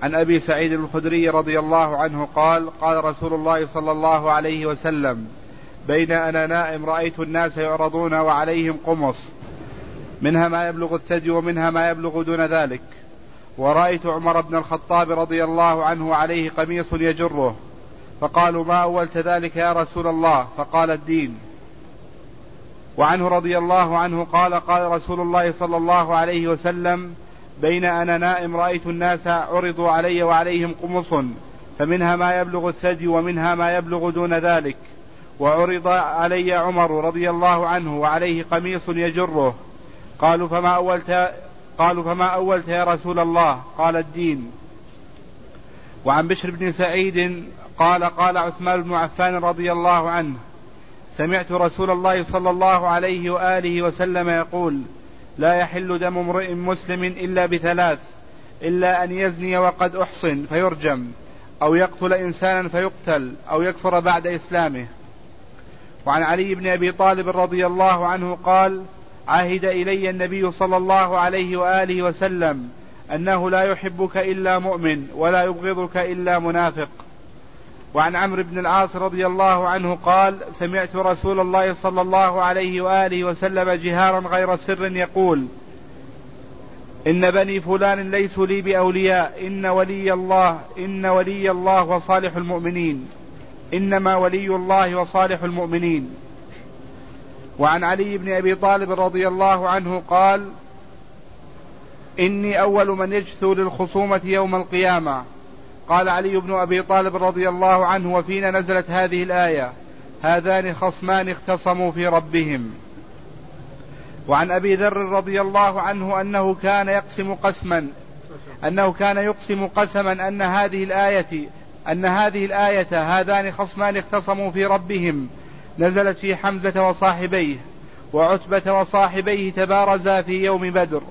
عن أبي سعيد الخدري رضي الله عنه قال قال رسول الله صلى الله عليه وسلم بين أنا نائم رأيت الناس يعرضون وعليهم قمص منها ما يبلغ الثدي ومنها ما يبلغ دون ذلك، ورأيت عمر بن الخطاب رضي الله عنه عليه قميص يجره، فقالوا ما أولت ذلك يا رسول الله؟ فقال الدين. وعنه رضي الله عنه قال قال رسول الله صلى الله عليه وسلم بين أنا نائم رأيت الناس عرضوا علي وعليهم قمص فمنها ما يبلغ الثدي ومنها ما يبلغ دون ذلك، وعرض علي عمر رضي الله عنه وعليه قميص يجره، قالوا فما أولت يا رسول الله؟ قال الدين. وعن بشر بن سعيد قال قال عثمان بن عفان رضي الله عنه سمعت رسول الله صلى الله عليه وآله وسلم يقول لا يحل دم امرئ مسلم إلا بثلاث، إلا أن يزني وقد أحصن فيرجم، أو يقتل إنسانا فيقتل، أو يكفر بعد إسلامه. وعن علي بن أبي طالب رضي الله عنه قال عهد إلي النبي صلى الله عليه وآله وسلم أنه لا يحبك إلا مؤمن ولا يبغضك إلا منافق. وعن عمرو بن العاص رضي الله عنه قال سمعت رسول الله صلى الله عليه وآله وسلم جهارا غير سر يقول إن بني فلان ليسوا لي بأولياء، إن ولي الله وصالح المؤمنين، إنما ولي الله وصالح المؤمنين. وعن علي بن أبي طالب رضي الله عنه قال إني أول من يجثو للخصومة يوم القيامة. قال علي بن أبي طالب رضي الله عنه وفينا نزلت هذه الآية هذان خصمان اختصموا في ربهم. وعن أبي ذر رضي الله عنه أنه كان يقسم قسما أن هذه الآية هذان خصمان اختصموا في ربهم نزلت في حمزة وصاحبيه وعتبة وصاحبيه تبارزا في يوم بدر.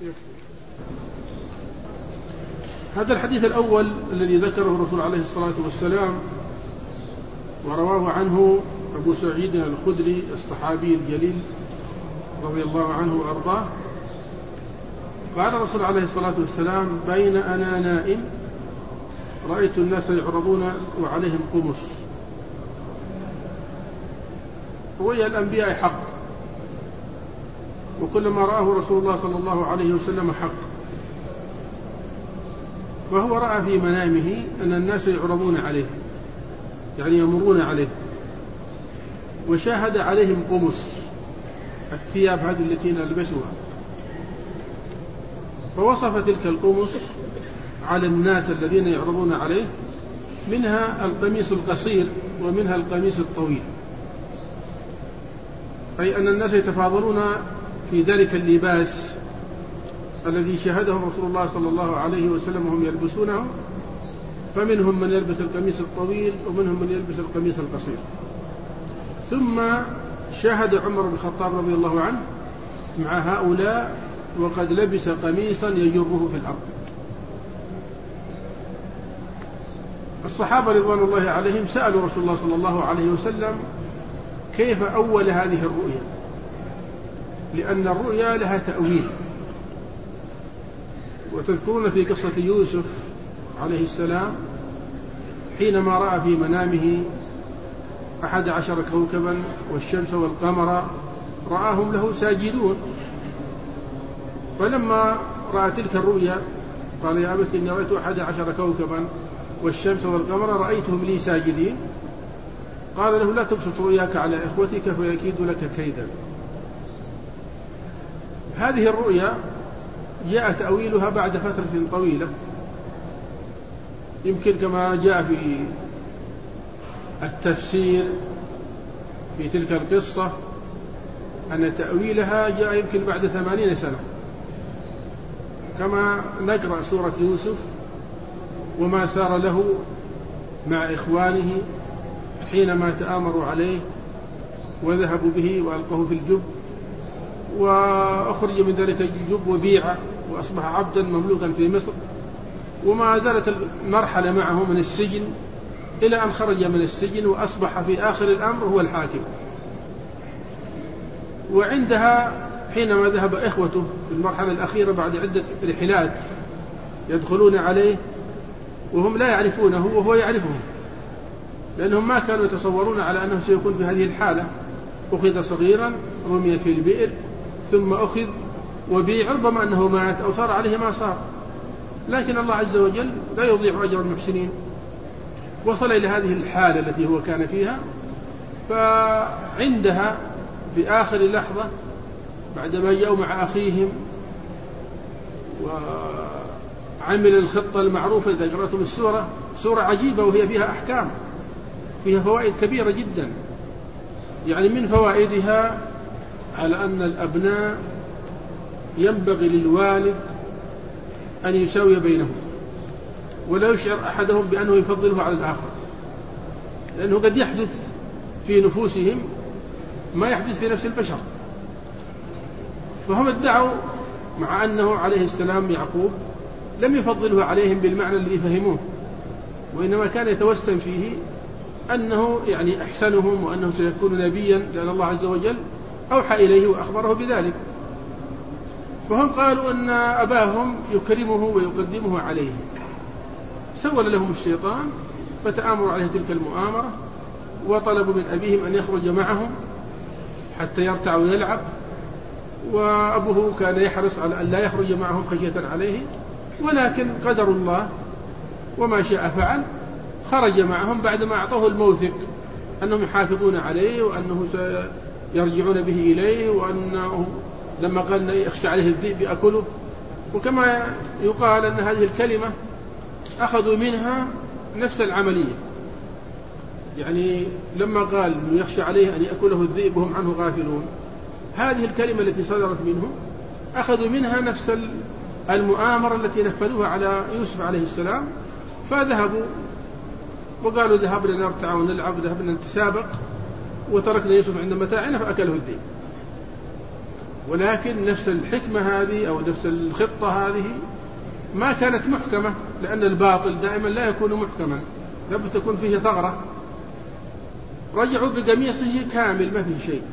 هذا الحديث الأول الذي ذكره الرسول عليه الصلاة والسلام ورواه عنه أبو سعيد الخدري الصحابي الجليل رضي الله عنه وأرضاه قال الرسول عليه الصلاة والسلام بين أنا نائم رأيت الناس يعرضون وعليهم قمص. رؤيا الأنبياء حق، وكل ما رآه رسول الله صلى الله عليه وسلم حق، فهو رأى في منامه أن الناس يعرضون عليه يعني يمرون عليه، وشاهد عليهم قمص الثياب هذه التي نلبسها، فوصف تلك القمص على الناس الذين يعرضون عليه منها القميص القصير ومنها القميص الطويل، أي أن الناس يتفاضلون في ذلك اللباس الذي شاهده رسول الله صلى الله عليه وسلم وهم يلبسونه، فمنهم من يلبس القميص الطويل ومنهم من يلبس القميص القصير. ثم شاهد عمر بن الخطاب رضي الله عنه مع هؤلاء وقد لبس قميصا يجره في الأرض. الصحابة رضوان الله عليهم سألوا رسول الله صلى الله عليه وسلم كيف أول هذه الرؤيا، لأن الرؤيا لها تأويل. وتذكرون في قصة يوسف عليه السلام حينما رأى في منامه 11 كوكبا والشمس والقمر رآهم له ساجدون، فلما رأى تلك الرؤيا قال يا أبت إني رأيت 11 كوكبا والشمس والقمر رأيتهم لي ساجدين. قال له لا تبسط رؤياك على إخوتك فيكيد لك كيدا. هذه الرؤيا جاء تأويلها بعد فترة طويلة، يمكن كما جاء في التفسير في تلك القصة أن تأويلها جاء يمكن بعد 80 سنة، كما نقرأ سورة يوسف وما سار له مع إخوانه حينما تآمروا عليه وذهبوا به وألقوه في الجب، وأخرج من ذلك الجب وبيع وأصبح عبدا مملوكا في مصر، وما زالت المرحلة معه من السجن إلى أن خرج من السجن وأصبح في آخر الأمر هو الحاكم. وعندها حينما ذهب إخوته في المرحلة الأخيرة بعد عدة رحلات يدخلون عليه وهم لا يعرفونه وهو يعرفهم، لأنهم ما كانوا يتصورون على أنه سيكون في هذه الحالة. أخذ صغيرا رمي في البئر ثم أخذ وبيع، ربما أنه مات أو صار عليه ما صار، لكن الله عز وجل لا يضيع أجر المحسنين. وصل إلى هذه الحالة التي هو كان فيها، فعندها في آخر لحظة بعدما جاءوا مع أخيهم وعمل الخطة المعروفة، إذا قرأتم السورة، سورة عجيبة وهي فيها أحكام، فيها فوائد كبيرة جدا. يعني من فوائدها على أن الأبناء ينبغي للوالد أن يساوي بينهم، ولا يشعر أحدهم بأنه يفضله على الآخر، لأنه قد يحدث في نفوسهم ما يحدث في نفس البشر. فهم ادعوا مع أنه عليه السلام يعقوب لم يفضله عليهم بالمعنى الذي فهموه، وإنما كان يتوسم فيه أنه يعني أحسنهم وأنه سيكون نبيا، لأن الله عز وجل أوحى إليه وأخبره بذلك. فهم قالوا أن أباهم يكرمه ويقدمه عليه، سول لهم الشيطان فتآمروا عليه تلك المؤامرة، وطلبوا من أبيهم أن يخرج معهم حتى يرتع ويلعب، وأبوه كان يحرص على أن لا يخرج معهم خشية عليه، ولكن قدر الله وما شاء فعل، خرج معهم بعدما أعطوه الموثق أنهم يحافظون عليه وأنه سيرجعون به إليه، وأنه لما قال يخشى عليه الذئب يأكله. وكما يقال أن هذه الكلمة أخذوا منها نفس العملية، يعني لما قال يخشى عليه أن يأكله الذئب وهم عنه غافلون، هذه الكلمة التي صدرت منه أخذوا منها نفس المؤامرة التي نفذوها على يوسف عليه السلام. فذهبوا وقالوا ذهبنا نرتع ونلعب، ذهبنا نتسابق، وتركنا يوسف عند متاعنا فأكله الذئب. ولكن نفس الحكمة هذه أو نفس الخطة هذه ما كانت محكمة، لأن الباطل دائما لا يكون محكما، لابد تكون فيه ثغرة. رجعوا بقميصه كامل ما فيه شيء،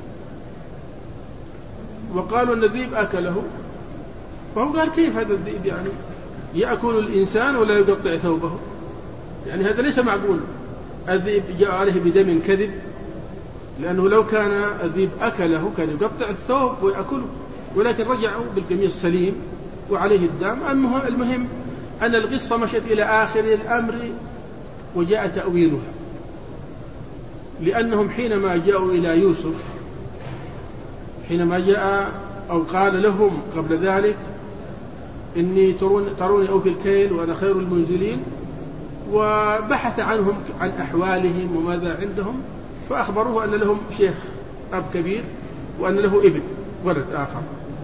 وقالوا أن الذئب أكله. فهو قال كيف هذا الذئب يعني يأكل الإنسان ولا يقطع ثوبه؟ يعني هذا ليس معقول. الذئب جاء عليه بدم كذب، لأنه لو كان الذئب أكله كان يقطع الثوب ويأكله، ولكن رجعوا بالقميص سليم وعليه الدم. المهم أن القصة مشت إلى آخر الأمر وجاء تأويلها، لأنهم حينما جاءوا إلى يوسف، حينما جاء أو قال لهم قبل ذلك إني تروني أوفي الكيل وأنا خير المنزلين، وبحث عنهم عن أحوالهم وماذا عندهم، فأخبروه أن لهم شيخ أب كبير وأن له ابن ولد آخر.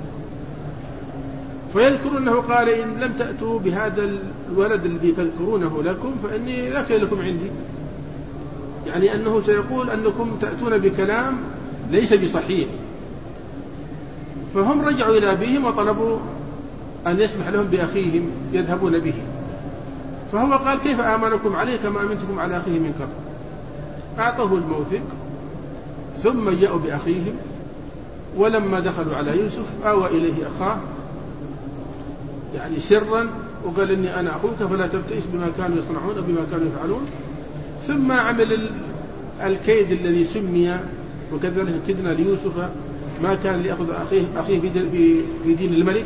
فيذكر أنه قال إن لم تأتوا بهذا الولد الذي تذكرونه لكم فإني لا كي لكم عندي، يعني أنه سيقول أنكم تأتون بكلام ليس بصحيح. فهم رجعوا إلى أبيهم وطلبوا أن يسمح لهم بأخيهم يذهبون به. فهو قال كيف آمنكم عليه كما أمنتكم على أخيه من قبل. أعطوه الموثق ثم جاءوا بأخيهم، ولما دخلوا على يوسف آوى إليه أخاه يعني سرا وقال إني أنا أخوك فلا تبتئس بما كانوا يصنعون بما كانوا يفعلون. ثم عمل الكيد الذي سمي وكذلك كدنا ليوسف ما كان ليأخذ أخيه في دين الملك.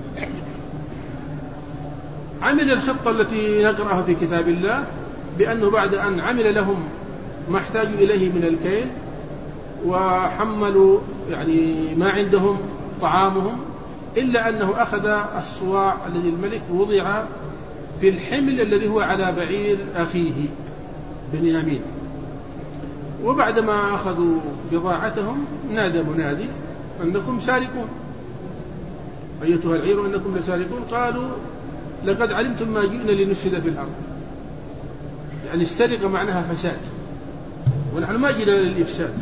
عمل الخطة التي نقرأها في كتاب الله، بأنه بعد أن عمل لهم ما احتاجوا إليه من الكيل وحملوا يعني ما عندهم طعامهم، إلا أنه أخذ الصواع الذي الملك وضع في الحمل الذي هو على بعير أخيه بنيامين. وبعدما أخذوا بضاعتهم نادى منادي أنكم سارقون، أيتها العير أنكم لسارقون. قالوا لقد علمتم ما جئنا لنفسد في الأرض، يعني السرقة معناها فساد ونحن ما جئنا للإفساد.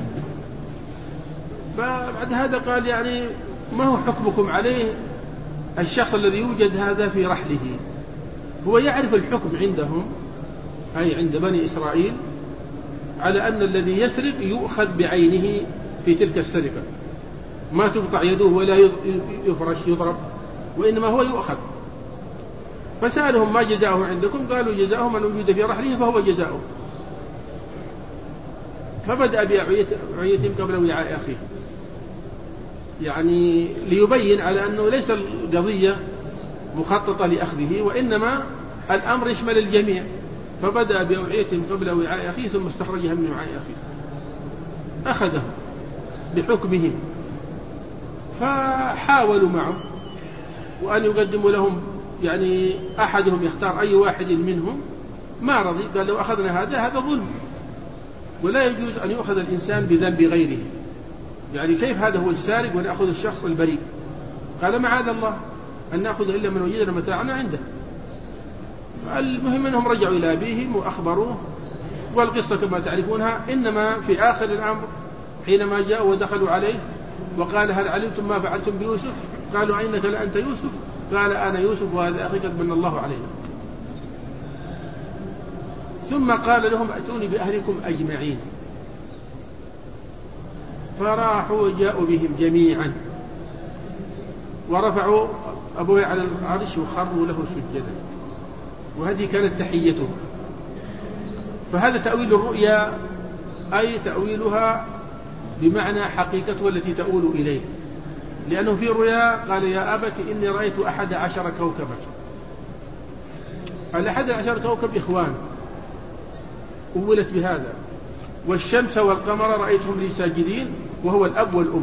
فبعد هذا قال يعني ما هو حكمكم عليه الشخص الذي يوجد هذا في رحله؟ هو يعرف الحكم عندهم أي عند بني إسرائيل على أن الذي يسرق يؤخذ بعينه في تلك السرقة، ما تقطع يده ولا يفرش يضرب، وإنما هو يؤخذ. فسألهم ما جزاؤه عندكم؟ قالوا جزاؤه من وجد في رحله فهو جزاؤه. فبدأ بأوعيتهم قبل وعاء أخيه، يعني ليبين على أنه ليس القضية مخططة لأخذه، وإنما الأمر يشمل الجميع. فبدأ بأوعيتهم قبل وعاء أخيه ثم استخرجها من وعاء أخيه، أخذه بحكمهم. فحاولوا معه وأن يقدموا لهم، يعني أحدهم يختار أي واحد منهم، ما رضي، قال لو أخذنا هذا ظلم، ولا يجوز أن يؤخذ الإنسان بذنب غيره. يعني كيف هذا هو السارق ونأخذ الشخص البريء؟ قال معاذ الله أن نأخذ إلا من وجدنا متاعنا عنده. المهم أنهم رجعوا إلى أبيهم وأخبروه، والقصة كما تعرفونها. إنما في آخر الأمر حينما جاءوا ودخلوا عليه وقال هل علمتم ما فعلتم بيوسف؟ قالوا أينك لأنت يوسف؟ قال أنا يوسف وهذا أخي قد من الله علينا. ثم قال لهم أتوني بأهلكم أجمعين. فراحوا وجاءوا بهم جميعا ورفعوا أبوه على العرش وخروا له سجدا، وهذه كانت تحيته. فهذا تأويل الرؤيا، أي تأويلها بمعنى حقيقتها التي تؤول إليه. لأنه في رؤيا قال يا أبت إني رأيت 11 كوكبا. 11 كوكب إخوان أولت بهذا، والشمس والقمر رأيتهم لي ساجدين، وهو الأب والأم.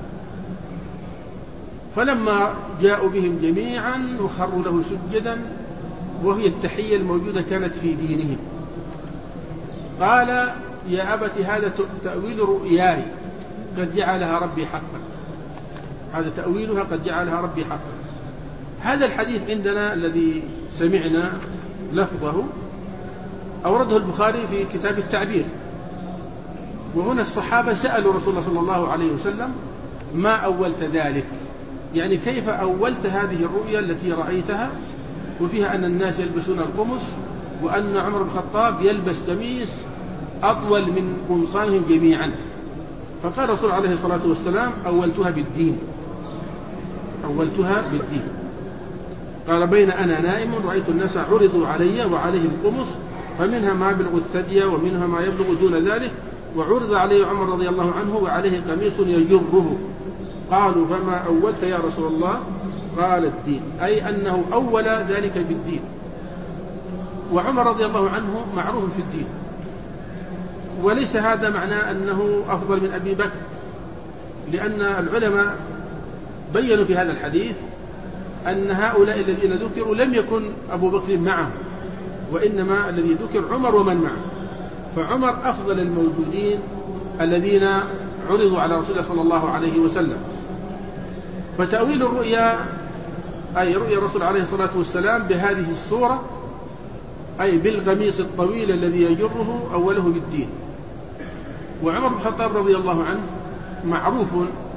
فلما جاءوا بهم جميعا وخروا له سجدا، وهي التحية الموجودة كانت في دينهم، قال يا أبت هذا تأويل رؤياي قد جعلها ربي حقا. هذا تأويلها قد جعلها ربي حقا. هذا الحديث عندنا الذي سمعنا لفظه أورده البخاري في كتاب التعبير. وهنا الصحابة سألوا رسول الله صلى الله عليه وسلم ما أولت ذلك؟ يعني كيف أولت هذه الرؤيا التي رأيتها وفيها أن الناس يلبسون القمص، وأن عمر بن الخطاب يلبس قميص أطول من قمصانهم جميعا؟ فقال الرسول عليه الصلاة والسلام أولتها بالدين، أولتها بالدين. قال بين أنا نائم رأيت الناس عرضوا علي وعليهم قمص، فمنها ما يبلغ الثدي ومنها ما يبلغ دون ذلك، وعرض عليه عمر رضي الله عنه وعليه قميص يجره. قالوا فما أولت يا رسول الله؟ قال الدين، أي أنه أول ذلك بالدين. وعمر رضي الله عنه معروف في الدين، وليس هذا معناه أنه أفضل من أبي بكر، لأن العلماء بيّنوا في هذا الحديث أن هؤلاء الذين ذكروا لم يكن أبو بكر معهم، وإنما الذي ذكر عمر ومن معه. فعمر أفضل الموجودين الذين عرضوا على رسول الله صلى الله عليه وسلم. فتأويل الرؤيا أي رؤيا الرسول عليه الصلاة والسلام بهذه الصورة، أي بالقميص الطويل الذي يجره، أوله بالدين. وعمر بن الخطاب رضي الله عنه معروف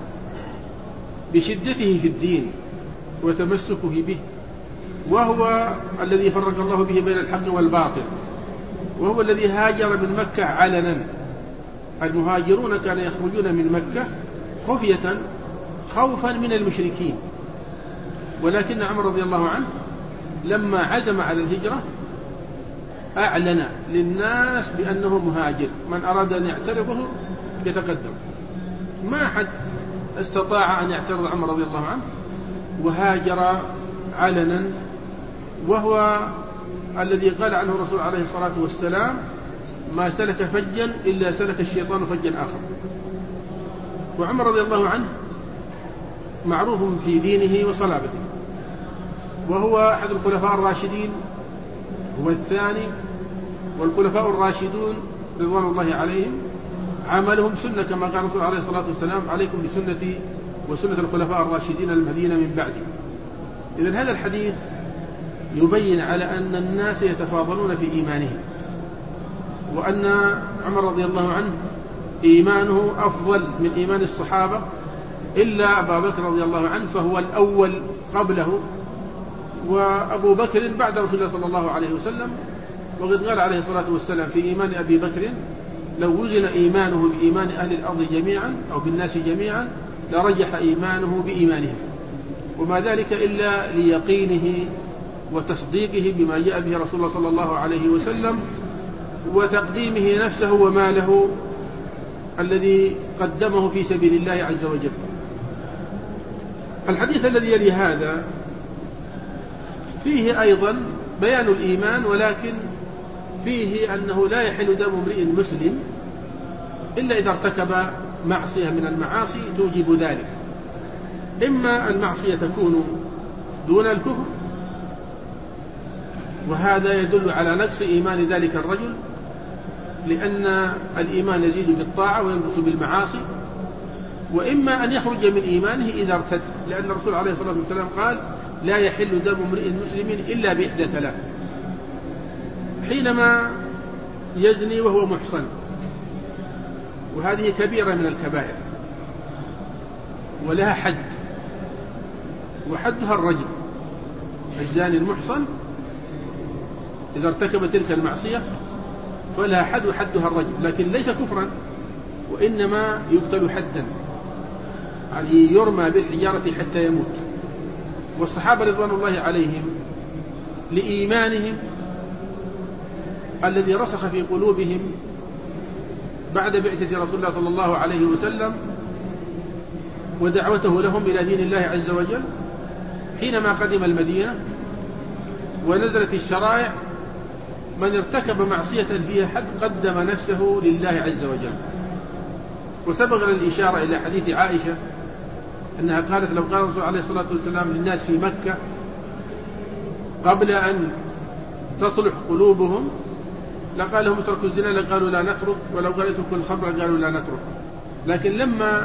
بشدته في الدين وتمسكه به، وهو الذي فرق الله به بين الحق والباطل، وهو الذي هاجر من مكة علنا. المهاجرون كانوا يخرجون من مكة خفية خوفا من المشركين، ولكن عمر رضي الله عنه لما عزم على الهجرة أعلن للناس بأنه مهاجر، من أراد أن يعترضه يتقدم. ما حد استطاع أن يعترض عمر رضي الله عنه، وهاجر علنا، وهو الذي قال عنه الرسول عليه الصلاة والسلام ما سلك فجا إلا سلك الشيطان فجا آخر. وعمر رضي الله عنه معروف في دينه وصلابته، وهو أحد الخلفاء الراشدين، هو الثاني. والخلفاء الراشدون رضوان الله عليهم عملهم سنة، كما قال الرسول عليه الصلاة والسلام عليكم بسنتي وسنة الخلفاء الراشدين المهديين من بعدي. إذن هذا الحديث يبين على أن الناس يتفاضلون في إيمانهم، وأن عمر رضي الله عنه إيمانه أفضل من إيمان الصحابة، إلا أبا بكر رضي الله عنه فهو الأول قبله، وأبو بكر بعد رسول الله صلى الله عليه وسلم. وقد قال عليه الصلاة والسلام في إيمان أبي بكر لو وزن إيمانه بإيمان أهل الأرض جميعا أو بالناس جميعا لرجح إيمانه بإيمانهم، وما ذلك إلا ليقينه وتصديقه بما جاء به رسول الله صلى الله عليه وسلم، وتقديمه نفسه وماله الذي قدمه في سبيل الله عز وجل. الحديث الذي يلي هذا فيه أيضا بيان الإيمان، ولكن فيه أنه لا يحل دم امرئ مسلم إلا إذا ارتكب معصية من المعاصي توجب ذلك. إما المعصية تكون دون الكفر، وهذا يدل على نقص إيمان ذلك الرجل، لأن الإيمان يزيد بالطاعة وينقص بالمعاصي. وإما أن يخرج من إيمانه إذا ارتد، لأن الرسول عليه الصلاة والسلام قال لا يحل دم امرئ مسلم إلا بإحدى ثلاث: حينما يزني وهو محصن، وهذه كبيرة من الكبائر ولها حد، وحدها الرجم. الزاني المحصن إذا ارتكب تلك المعصية فلها حد، وحدها الرجم، لكن ليس كفرا، وإنما يقتل حدا، يعني يرمى بالحجارة حتى يموت. والصحابة رضوان الله عليهم لإيمانهم الذي رسخ في قلوبهم بعد بعثة رسول الله صلى الله عليه وسلم ودعوته لهم إلى دين الله عز وجل، حينما قدم المدينة ونزلت الشرائع من ارتكب معصية فيها حد قدم نفسه لله عز وجل. وسبق الإشارة إلى حديث عائشة أنها قالت لو قال الرسول عليه الصلاة والسلام للناس في مكة قبل أن تصلح قلوبهم لقال لهم اتركوا الزنا لقالوا لا نترك، ولو قال اتركوا الخمر قالوا لا نترك. لكن لما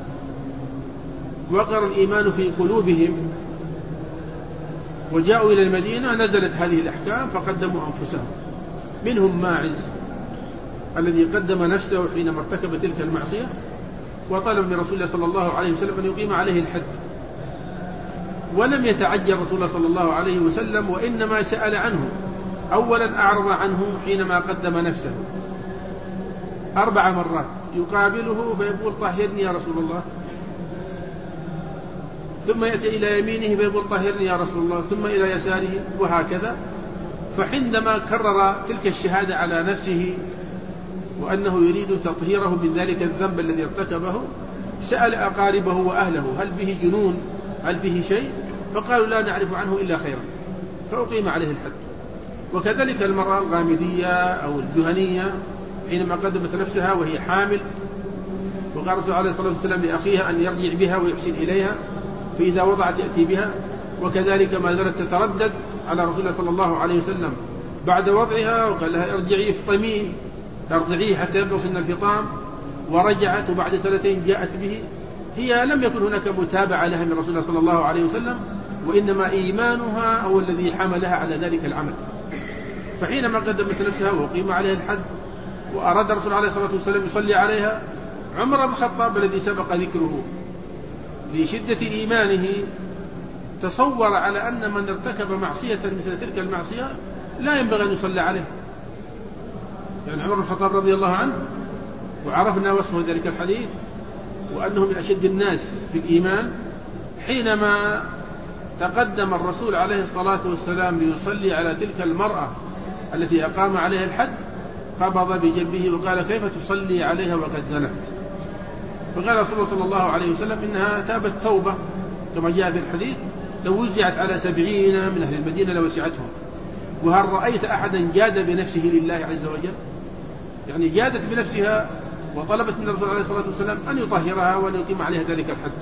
وقر الإيمان في قلوبهم وجاءوا إلى المدينة نزلت هذه الأحكام فقدموا أنفسهم. منهم ماعز الذي قدم نفسه حينما ارتكب تلك المعصية وطلب من رسول الله صلى الله عليه وسلم أن يقيم عليه الحد، ولم يتعجل رسول الله صلى الله عليه وسلم، وإنما سأل عنه. أولا أعرض عنه حينما قدم نفسه 4 مرات، يقابله فيقول طهرني يا رسول الله، ثم يأتي إلى يمينه فيقول طهرني يا رسول الله، ثم إلى يساره، وهكذا. فحينما كرر تلك الشهادة على نفسه وأنه يريد تطهيره من ذلك الذنب الذي ارتكبه، سأل أقاربه وأهله هل به جنون، هل به شيء؟ فقالوا لا نعرف عنه إلا خيرا، فأقيم عليه الحد. وكذلك المرأة الغامدية أو الجهنية حينما قدمت نفسها وهي حامل، وقال الرسول عليه الصلاة والسلام لأخيها أن يرجع بها ويحسن إليها، فإذا وضعت يأتي بها. وكذلك ما زالت تتردد على رسول الله صلى الله عليه وسلم بعد وضعها، وقال لها ارجعي افطميه، ترضعيه حتى يبلغ سن الفطام، ورجعت وبعد 2 جاءت به. هي لم يكن هناك متابعة لها من رسول الله صلى الله عليه وسلم، وإنما إيمانها هو الذي حملها على ذلك العمل. فحينما قدمت نفسها وقيم عليها الحد وأراد الرسول عليه الصلاة والسلام يصلي عليها، عمر بن الخطاب الذي سبق ذكره لشدة إيمانه تصور على أن من ارتكب معصية مثل تلك المعصية لا ينبغي أن يصلى عليه. يعني عمر بن الخطاب رضي الله عنه، وعرفنا وصفه ذلك الحديث، وأنه من أشد الناس في الإيمان، حينما تقدم الرسول عليه الصلاة والسلام ليصلي على تلك المرأة التي أقام عليها الحد قبض بجنبه وقال كيف تصلي عليها وقد زنت؟ فقال رسول الله صلى الله عليه وسلم إنها تابت توبة كما جاء في الحديث لو وزعت على 70 من أهل المدينة لوسعتهم. وهل رأيت أحدا جاد بنفسه لله عز وجل؟ يعني جادت بنفسها وطلبت من الرسول عليه الصلاة والسلام أن يطهرها وأن يقيم عليها ذلك الحد.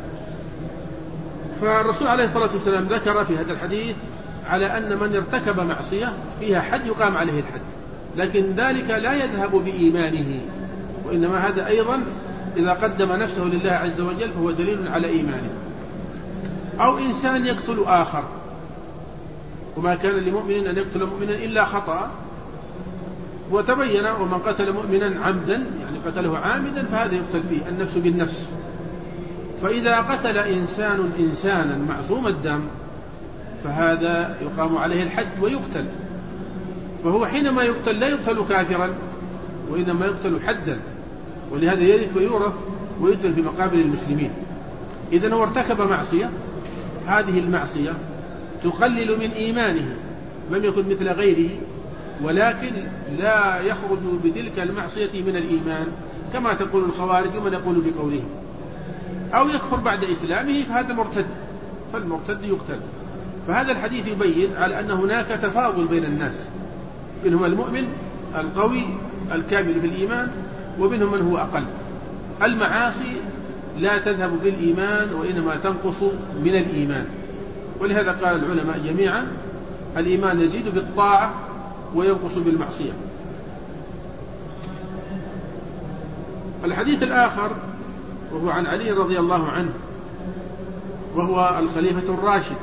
فالرسول عليه الصلاة والسلام ذكر في هذا الحديث على أن من ارتكب معصية فيها حد يقام عليه الحد، لكن ذلك لا يذهب بإيمانه، وإنما هذا أيضا إذا قدم نفسه لله عز وجل فهو دليل على إيمانه. أو إنسان يقتل آخر، وما كان لمؤمن أن يقتل مؤمنا إلا خطأ، وتبين ومن قتل مؤمنا عمدا يعني قتله عامدا فهذا يقتل فيه النفس بالنفس. فإذا قتل إنسان إنسانا معصوم الدم فهذا يقام عليه الحد ويقتل، وهو حينما يقتل لا يقتل كافرا وإنما يقتل حدا، ولهذا يرث ويورث ويدفن في مقابر المسلمين. إذن هو ارتكب معصية، هذه المعصية تقلل من إيمانه، لم يكن مثل غيره، ولكن لا يخرج بتلك المعصية من الإيمان كما تقول الخوارج ومن يقول بقولهم، أو يكفر بعد إسلامه فهذا مرتد، فالمرتد يقتل. فهذا الحديث يبين على أن هناك تفاضل بين الناس، منهم المؤمن القوي الكامل في الإيمان، ومنهم من هو أقل. المعاصي لا تذهب بالإيمان وإنما تنقص من الإيمان، ولهذا قال العلماء جميعا الإيمان يزيد بالطاعة وينقص بالمعصية. الحديث الآخر وهو عن علي رضي الله عنه، وهو الخليفة الراشد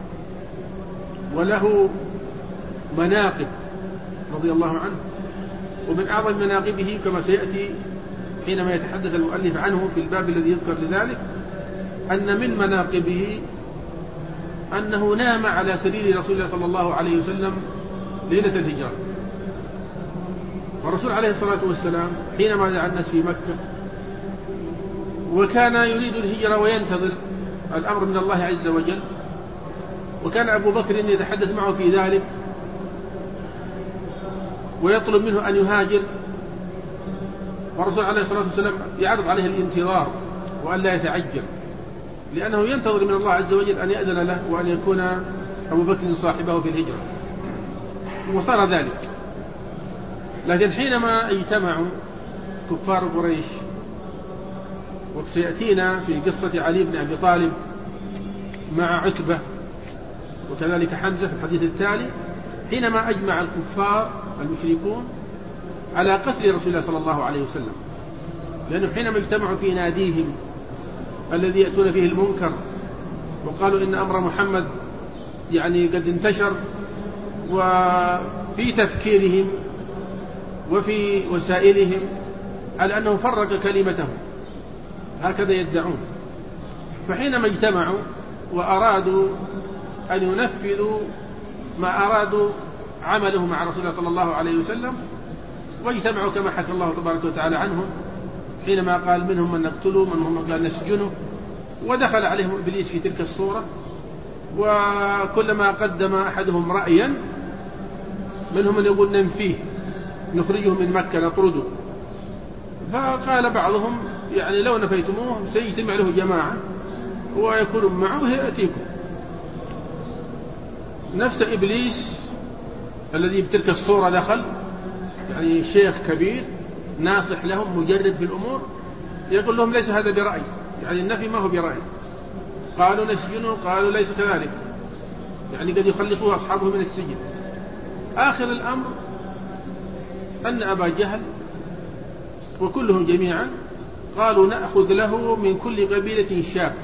وله مناقب رضي الله عنه، ومن أعظم مناقبه كما سيأتي حينما يتحدث المؤلف عنه في الباب الذي يذكر لذلك، أن من مناقبه أنه نام على سرير رسول الله صلى الله عليه وسلم ليلة الهجرة. والرسول عليه الصلاة والسلام حينما دعا الناس في مكة وكان يريد الهجرة وينتظر الأمر من الله عز وجل، وكان أبو بكر يتحدث معه في ذلك ويطلب منه أن يهاجر، والرسول عليه الصلاة والسلام يعرض عليه الانتظار وأن لا يتعجل، لأنه ينتظر من الله عز وجل أن يأذن له وأن يكون أبو بكر صاحبه في الهجرة، وصار ذلك. لكن حينما اجتمعوا كفار قريش، وسيأتينا في قصة علي بن أبي طالب مع عتبة وكذلك حمزة في الحديث التالي، حينما أجمع الكفار المشركون على قتل رسول الله صلى الله عليه وسلم، لأنه حينما اجتمعوا في ناديهم الذي يأتون فيه المنكر وقالوا إن أمر محمد يعني قد انتشر، وفي تفكيرهم وفي وسائلهم على أنه فرق كلمتهم، هكذا يدعون. فحينما اجتمعوا وأرادوا أن ينفذوا ما أرادوا عمله مع رسول الله صلى الله عليه وسلم، واجتمعوا كما حكى الله تبارك وتعالى عنهم، حينما قال منهم من نقتله منهم من قال نسجنه، ودخل عليهم إبليس في تلك الصورة، وكلما قدم أحدهم رأيا منهم من يقول ننفيه نخرجه من مكة نطرده، فقال بعضهم يعني لو نفيتموه سيجتمع له جماعة ويكون معه يأتيكم. نفس إبليس الذي بتلك الصورة دخل، يعني شيخ كبير ناصح لهم مجرب في الأمور، يقول لهم ليس هذا برأي، يعني النفي ما هو برأي. قالوا نسجنه، قالوا ليس كذلك، يعني قد يخلصوه أصحابه من السجن. آخر الأمر أن أبا جهل وكلهم جميعا قالوا نأخذ له من كل قبيلة شاب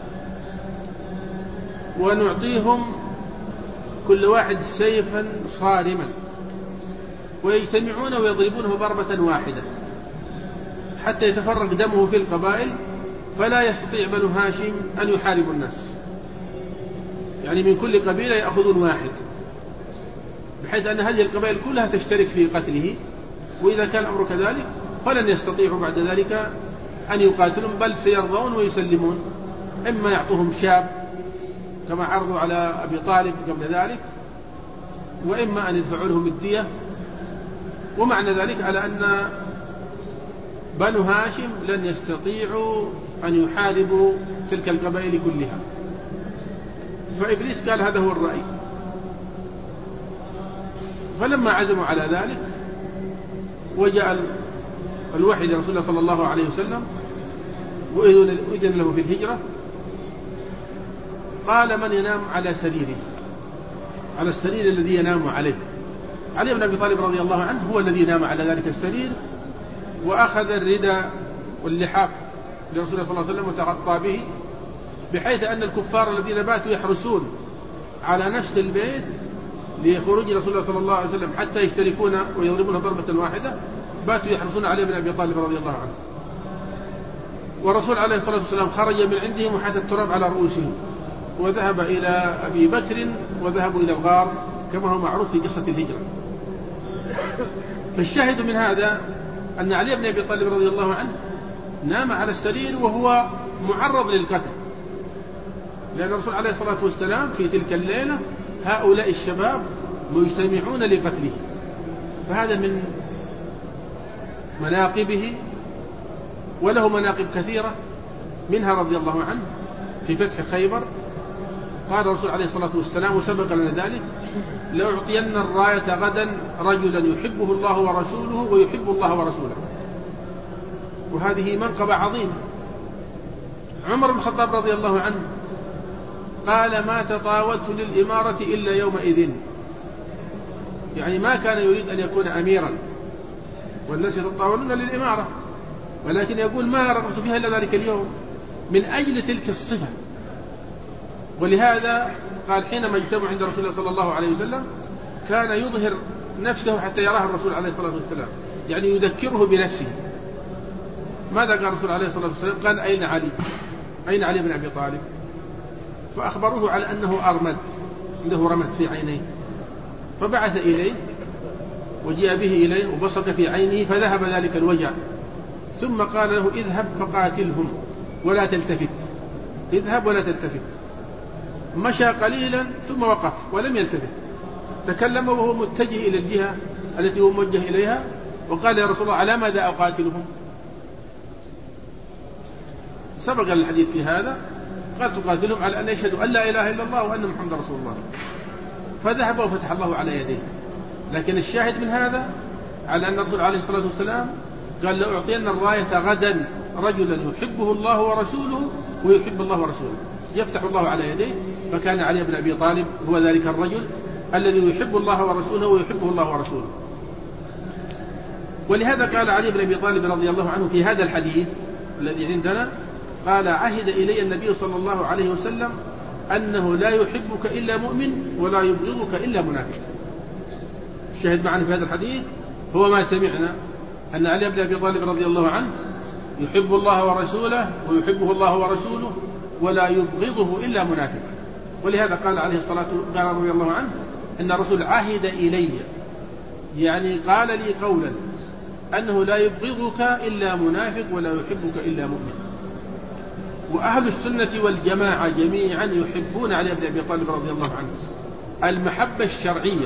ونعطيهم كل واحد سيفا صارما، ويجتمعون ويضربونه ضربة واحدة حتى يتفرق دمه في القبائل، فلا يستطيع بنو هاشم أن يحاربوا الناس، يعني من كل قبيلة يأخذون واحد، بحيث أن هذه القبائل كلها تشترك في قتله، وإذا كان الأمر كذلك فلن يستطيعوا بعد ذلك أن يقاتلون، بل سيرضون ويسلمون، إما يعطوهم شاب كما عرضوا على أبي طالب قبل ذلك، وإما أن يدفعوا لهم الدية. ومعنى ذلك على أن بنو هاشم لن يستطيعوا أن يحاربوا تلك القبائل كلها. فإبليس قال هذا هو الرأي. فلما عزموا على ذلك وجاء الوحي لرسول الله صلى الله عليه وسلم وإذن له في الهجرة، قال من ينام على سريره، على السرير الذي ينام عليه. علي بن أبي طالب رضي الله عنه هو الذي نام على ذلك السرير، وأخذ الرداء واللحاف لرسول الله صلى الله عليه وسلم وتغطى به، بحيث أن الكفار الذين باتوا يحرسون على نفس البيت لخروج رسول الله صلى الله عليه وسلم حتى يشتركون ويضربون ضربة واحدة، باتوا يحرسون علي بن أبي طالب رضي الله عنه. والرسول عليه الصلاة والسلام خرج من عندهم وحث التراب على رؤوسهم، وذهب إلى أبي بكر وذهبوا إلى الغار كما هو معروف في قصة الهجرة. فالشاهد من هذا أن علي بن أبي طالب رضي الله عنه نام على السرير وهو معرض للقتل، لأن الرسول عليه الصلاة والسلام في تلك الليلة هؤلاء الشباب مجتمعون لقتله، فهذا من مناقبه، وله مناقب كثيرة، منها رضي الله عنه في فتح خيبر قال الرسول عليه الصلاة والسلام وسبق لنا ذلك: لأعطين الراية غدا رجلا يحبه الله ورسوله ويحب الله ورسوله. وهذه منقبة عظيمة. عمر بن الخطاب رضي الله عنه قال: ما تطاولت للإمارة إلا يومئذ، يعني ما كان يريد أن يكون أميرا، والناس يتطاولون للإمارة، ولكن يقول ما رغبت فيها إلا ذلك اليوم من أجل تلك الصفة. ولهذا قال حينما اجتمع عند رسول الله صلى الله عليه وسلم كان يظهر نفسه حتى يراه الرسول عليه الصلاة والسلام، يعني يذكره بنفسه. ماذا قال الرسول عليه الصلاة والسلام؟ قال: أين علي؟ أين علي بن أبي طالب؟ فأخبروه على أنه أرمد، عنده رمد في عينيه، فبعث إليه وجاء به إليه وبصق في عينه فذهب ذلك الوجع، ثم قال له: اذهب فقاتلهم ولا تلتفت، اذهب ولا تلتفت. مشى قليلا ثم وقف ولم يلتفت، تكلم وهو متجه إلى الجهة التي هو موجه إليها، وقال: يا رسول الله على ماذا أقاتلهم؟ سبق الحديث في هذا، قال: تقاتلهم على أن يشهدوا أن لا إله إلا الله وأن محمد رسول الله. فذهب وفتح الله على يديه. لكن الشاهد من هذا على أن الرسول عليه الصلاة والسلام قال: لأعطين الراية غدا رجلا يحبه الله ورسوله ويحب الله ورسوله، يفتح الله على يديه. فكان علي بن أبي طالب هو ذلك الرجل الذي يحب الله ورسوله ويحبه الله ورسوله. ولهذا قال علي بن أبي طالب رضي الله عنه في هذا الحديث الذي عندنا، قال: عهد إلي النبي صلى الله عليه وسلم أنه لا يحبك إلا مؤمن ولا يبغضك إلا منافق. الشاهد معنا في هذا الحديث هو ما سمعنا أن علي بن أبي طالب رضي الله عنه يحب الله ورسوله ويحبه الله ورسوله ولا يبغضه إلا منافق. ولهذا قال عليه الصلاة والسلام قال رضي الله عنه أن الرسول عهد إلي، يعني قال لي قولا أنه لا يبغضك إلا منافق ولا يحبك إلا مؤمن. وأهل السنة والجماعة جميعا يحبون علي بن أبي طالب رضي الله عنه المحبة الشرعية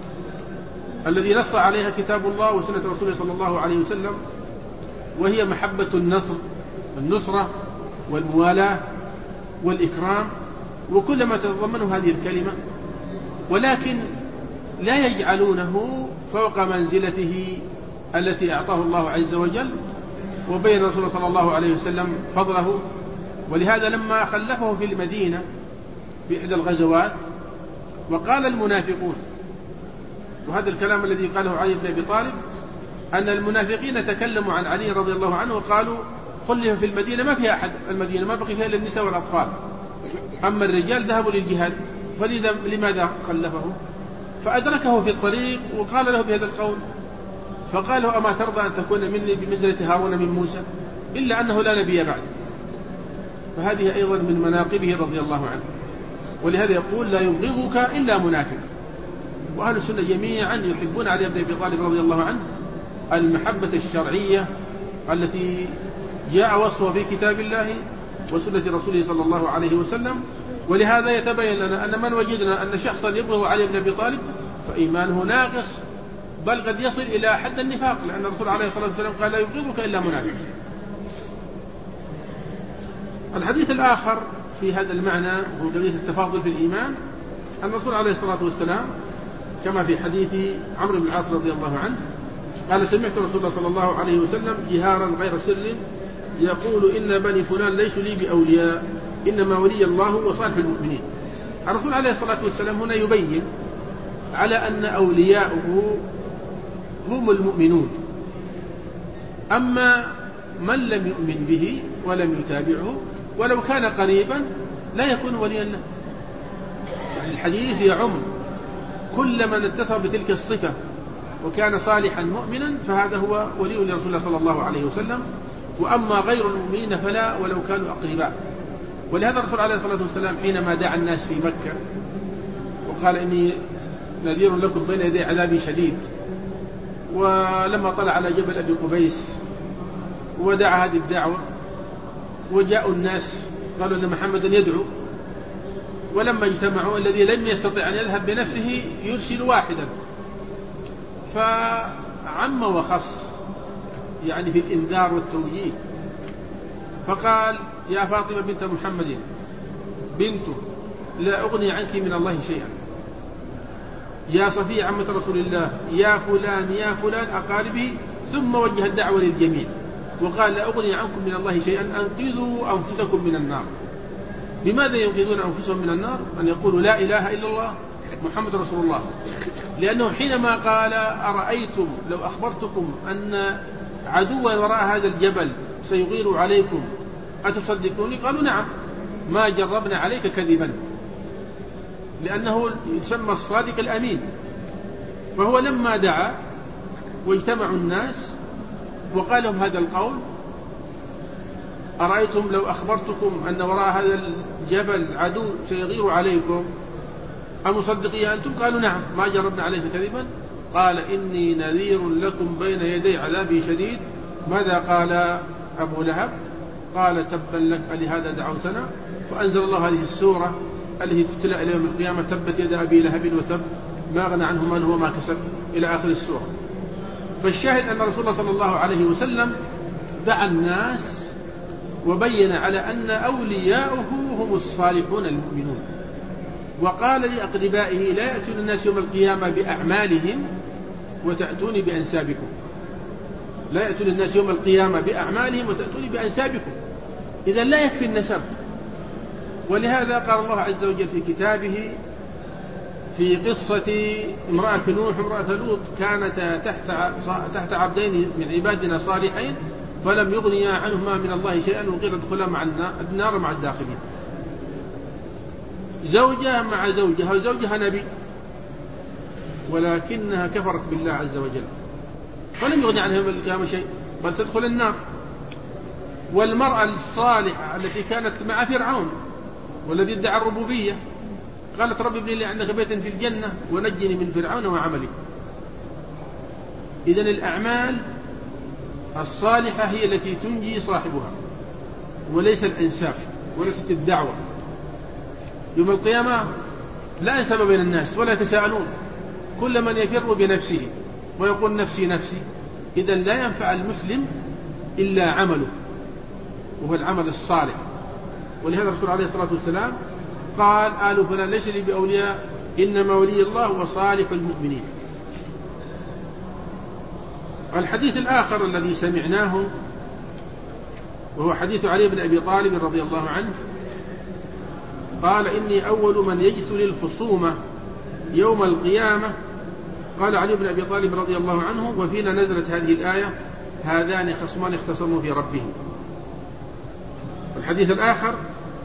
الذي نص عليها كتاب الله وسنة رسوله صلى الله عليه وسلم، وهي محبة النصرة والموالاة والإكرام وكل ما تتضمنه هذه الكلمة، ولكن لا يجعلونه فوق منزلته التي أعطاه الله عز وجل وبين رسوله صلى الله عليه وسلم فضله. ولهذا لما خلفه في المدينة في إحدى الغزوات وقال المنافقون، وهذا الكلام الذي قاله علي بن أبي طالب، أن المنافقين تكلموا عن علي رضي الله عنه وقالوا: خلف في المدينة ما فيها أحد، المدينة ما بقي فيها إلا النساء والأطفال، أما الرجال ذهبوا للجهاد، فلماذا خلفه؟ فأدركه في الطريق وقال له بهذا القول، فقال له: أما ترضى أن تكون مني بمنزلة هارون من موسى، إلا أنه لا نبي بعد. فهذه أيضا من مناقبه رضي الله عنه. ولهذا يقول: لا يبغضك إلا منافق. وأهل السنة جميعا يحبون علي بن أبي طالب رضي الله عنه المحبة الشرعية التي جاء وصفها في كتاب الله وسنة رسوله صلى الله عليه وسلم. ولهذا يتبين لنا أن من وجدنا أن شخصا يبغض علي بن أبي طالب فإيمانه ناقص، بل قد يصل إلى حد النفاق، لأن الرسول عليه الصلاة والسلام قال: لا يبغضك إلا منافق. الحديث الآخر في هذا المعنى هو قضية التفاضل في الإيمان. أن الرسول عليه الصلاة والسلام كما في حديث عمرو بن العاص رضي الله عنه قال: سمعت رسول الله صلى الله عليه وسلم جهارا غير سر يقول: إن بني فلان ليسوا لي بأولياء، إنما ولي الله وصالح المؤمنين. الرسول عليه الصلاة والسلام هنا يبين على أن أولياؤه هم المؤمنون، أما من لم يؤمن به ولم يتابعه ولو كان قريبا لا يكون وليا له. يعني الحديث يعم كل من اتصف بتلك الصفة وكان صالحا مؤمنا فهذا هو ولي لرسول الله صلى الله عليه وسلم، وأما غير المؤمنين فلا ولو كانوا أقرباء. ولهذا الرسول عليه الصلاة والسلام حينما دعا الناس في مكة وقال: إني نذير لكم بين يدي عذاب شديد، ولما طلع على جبل أبي قبيس ودعا هذه الدعوة وجاءوا الناس قالوا أن محمدا يدعو، ولما اجتمعوا الذي لم يستطع أن يذهب بنفسه يرسل واحدا، فعم وخص يعني في الإنذار والتوجيه، فقال يا فاطمة بنت محمد بنته لا أغني عنك من الله شيئا، يا صفية عمة رسول الله، يا فلان يا فلان أقاربه، ثم وجه الدعوة للجميع وقال لا أغني عنكم من الله شيئا، أنقذوا أنفسكم من النار. لماذا ينقذون أنفسهم من النار؟ أن يقولوا لا إله إلا الله محمد رسول الله، لأنه حينما قال أرأيتم لو أخبرتكم أن عدوا وراء هذا الجبل سيغير عليكم أتصدقوني؟ قالوا نعم ما جربنا عليك كذبا، لأنه يسمى الصادق الأمين. فهو لما دعا واجتمعوا الناس وقال لهم هذا القول أرأيتم لو أخبرتكم أن وراء هذا الجبل عدو سيغير عليكم أمصدقيها أنتم؟ قالوا نعم ما جربنا عليك كذبا. قال إني نذير لكم بين يدي عذاب شديد. ماذا قال أبو لهب؟ قال تبا لك ألهذا دعوتنا؟ فأنزل الله هذه السورة التي تتلى إلى يوم القيامة تبت يد أبي لهب وتب ما أغنى عنه ماله وما كسب إلى آخر السورة. فالشاهد أن رسول الله صلى الله عليه وسلم دعا الناس وبين على أن أولياؤه هم الصالحون المؤمنون، وقال لأقربائه لا يأتون الناس يوم القيامة بأعمالهم وتأتوني بأنسابكم، لا يأتون الناس يوم القيامة بأعمالهم وتأتوني بأنسابكم. إذن لا يكفي النسب. ولهذا قال الله عز وجل في كتابه في قصة امرأة نوح وامرأة لوط كانتا تحت عبدين من عبادنا صالحين فلم يغنيا عنهما من الله شيئا وقيل ادخلا مع النار مع الداخلين. زوجها مع زوجها وزوجها نبي ولكنها كفرت بالله عز وجل فلم يغني عنها من القيامة شيء بل تدخل النار. والمرأة الصالحة التي كانت مع فرعون والذي ادعى الربوبية قالت رب ابن لي عندك بيتا في الجنة ونجني من فرعون وعمله. إذن الأعمال الصالحة هي التي تنجي صاحبها وليس الإنساف وليست الدعوة. يوم القيامة لا ينسب بين الناس ولا يتساءلون، كل من يفر بنفسه ويقول نفسي نفسي. إذن لا ينفع المسلم إلا عمله وهو العمل الصالح. ولهذا الرسول عليه الصلاة والسلام قال آل فلان ليس لي بأولياء إنما ولي الله وصالح المؤمنين. الحديث الآخر الذي سمعناه وهو حديث علي بن أبي طالب رضي الله عنه قال إني أول من يجث للخصومة يوم القيامة. قال علي بن أبي طالب رضي الله عنه وفينا نزلت هذه الآية هذان خصمان اختصموا في ربهم. الحديث الآخر